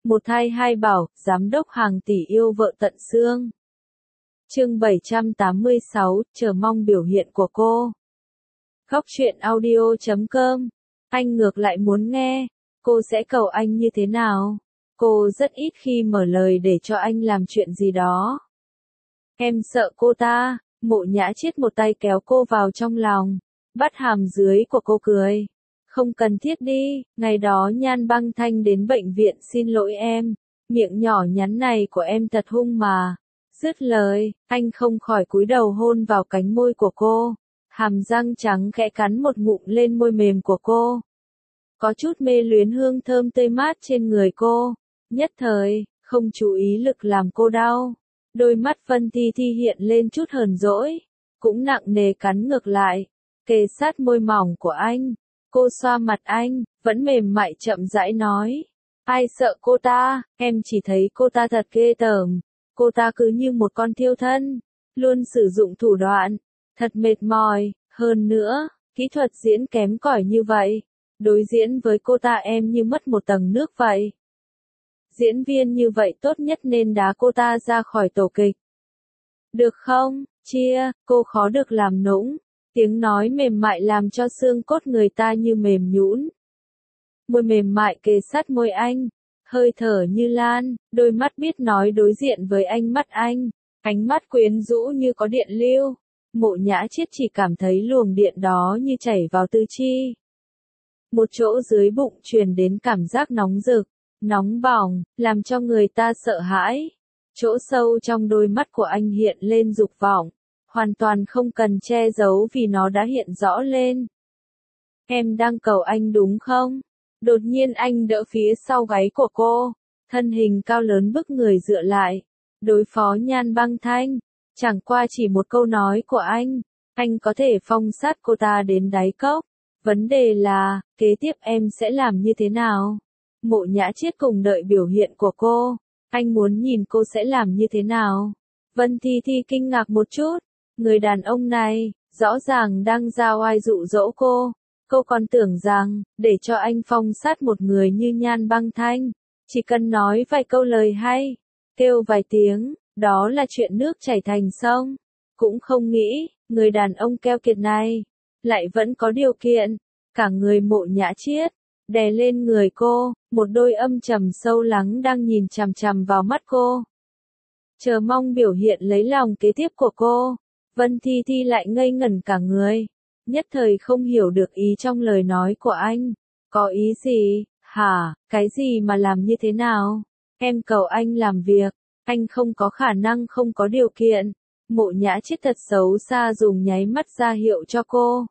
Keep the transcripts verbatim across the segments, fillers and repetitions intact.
Một thai hai bảo, giám đốc hàng tỷ yêu vợ tận xương. Chương bảy trăm tám mươi sáu, chờ mong biểu hiện của cô. Góc truyện audio chấm com. Anh ngược lại muốn nghe, cô sẽ cầu anh như thế nào? Cô rất ít khi mở lời để cho anh làm chuyện gì đó. Em sợ cô ta. Mộ Nhã Chiết một tay kéo cô vào trong lòng, bắt hàm dưới của cô cười. Không cần thiết đi, ngày đó Nhan Băng Thanh đến bệnh viện xin lỗi em, miệng nhỏ nhắn này của em thật hung mà. Dứt lời, anh không khỏi cúi đầu hôn vào cánh môi của cô, hàm răng trắng khẽ cắn một ngụm lên môi mềm của cô. Có chút mê luyến hương thơm tươi mát trên người cô, nhất thời, không chú ý lực làm cô đau. Đôi mắt Vân Thi Thi hiện lên chút hờn dỗi, cũng nặng nề cắn ngược lại, kề sát môi mỏng của anh. Cô xoa mặt anh, vẫn mềm mại chậm rãi nói. Ai sợ cô ta, em chỉ thấy cô ta thật ghê tởm. Cô ta cứ như một con thiêu thân, luôn sử dụng thủ đoạn, thật mệt mỏi. Hơn nữa, kỹ thuật diễn kém cỏi như vậy, đối diễn với cô ta em như mất một tầng nước vậy. Diễn viên như vậy tốt nhất nên đá cô ta ra khỏi tổ kịch. Được không, Chia, cô khó được làm nũng. Tiếng nói mềm mại làm cho xương cốt người ta như mềm nhũn. Môi mềm mại kề sát môi anh, hơi thở như lan, đôi mắt biết nói đối diện với ánh mắt anh, ánh mắt quyến rũ như có điện lưu. Mộ Nhã Chiết chỉ cảm thấy luồng điện đó như chảy vào tứ chi. Một chỗ dưới bụng truyền đến cảm giác nóng rực, nóng bỏng, làm cho người ta sợ hãi. Chỗ sâu trong đôi mắt của anh hiện lên dục vọng, hoàn toàn không cần che giấu vì nó đã hiện rõ lên. Em đang cầu anh đúng không? Đột nhiên anh đỡ phía sau gáy của cô, thân hình cao lớn bức người dựa lại, đối phó Nhan Băng Thanh. Chẳng qua chỉ một câu nói của anh, anh có thể phong sát cô ta đến đáy cốc. Vấn đề là, kế tiếp em sẽ làm như thế nào? Mộ Nhã Chiết cùng đợi biểu hiện của cô, anh muốn nhìn cô sẽ làm như thế nào? Vân Thi Thi kinh ngạc một chút, người đàn ông này, rõ ràng đang ra oai dụ dỗ cô. Cô còn tưởng rằng, để cho anh phong sát một người như Nhan Băng Thanh, chỉ cần nói vài câu lời hay, kêu vài tiếng, đó là chuyện nước chảy thành sông. Cũng không nghĩ, người đàn ông keo kiệt này, lại vẫn có điều kiện. Cả người Mộ Nhã Chiết đè lên người cô, một đôi âm trầm sâu lắng đang nhìn chằm chằm vào mắt cô. Chờ mong biểu hiện lấy lòng kế tiếp của cô. Vân Thi Thi lại ngây ngẩn cả người, nhất thời không hiểu được ý trong lời nói của anh. Có ý gì? Hả? Cái gì mà làm như thế nào? Em cầu anh làm việc, anh không có khả năng không có điều kiện. Mộ Nhã Chiết thật xấu xa dùng nháy mắt ra hiệu cho cô.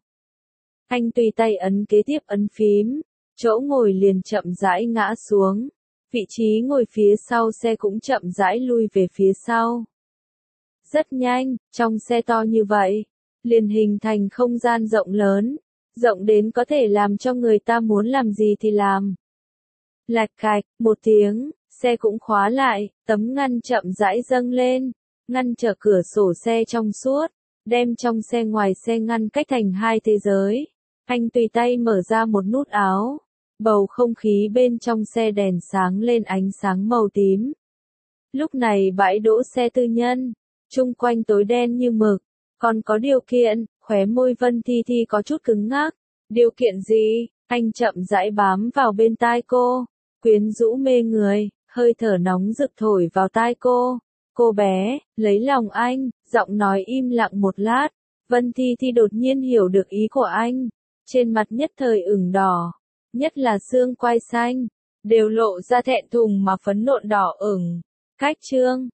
Anh tùy tay ấn kế tiếp ấn phím, chỗ ngồi liền chậm rãi ngã xuống. Vị trí ngồi phía sau xe cũng chậm rãi lui về phía sau. Rất nhanh, trong xe to như vậy, liền hình thành không gian rộng lớn, rộng đến có thể làm cho người ta muốn làm gì thì làm. Lạch cạch, một tiếng, xe cũng khóa lại, tấm ngăn chậm rãi dâng lên, ngăn trở cửa sổ xe trong suốt, đem trong xe ngoài xe ngăn cách thành hai thế giới. Anh tùy tay mở ra một nút áo, bầu không khí bên trong xe đèn sáng lên ánh sáng màu tím. Lúc này bãi đỗ xe tư nhân, chung quanh tối đen như mực, còn có điều kiện, khóe môi Vân Thi Thi có chút cứng ngắc. Điều kiện gì? Anh chậm rãi bám vào bên tai cô, quyến rũ mê người, hơi thở nóng rực thổi vào tai cô. Cô bé, lấy lòng anh, giọng nói im lặng một lát. Vân Thi Thi đột nhiên hiểu được ý của anh, trên mặt nhất thời ửng đỏ, nhất là xương quai xanh, đều lộ ra thẹn thùng mà phấn nộn đỏ ửng. Cách chương,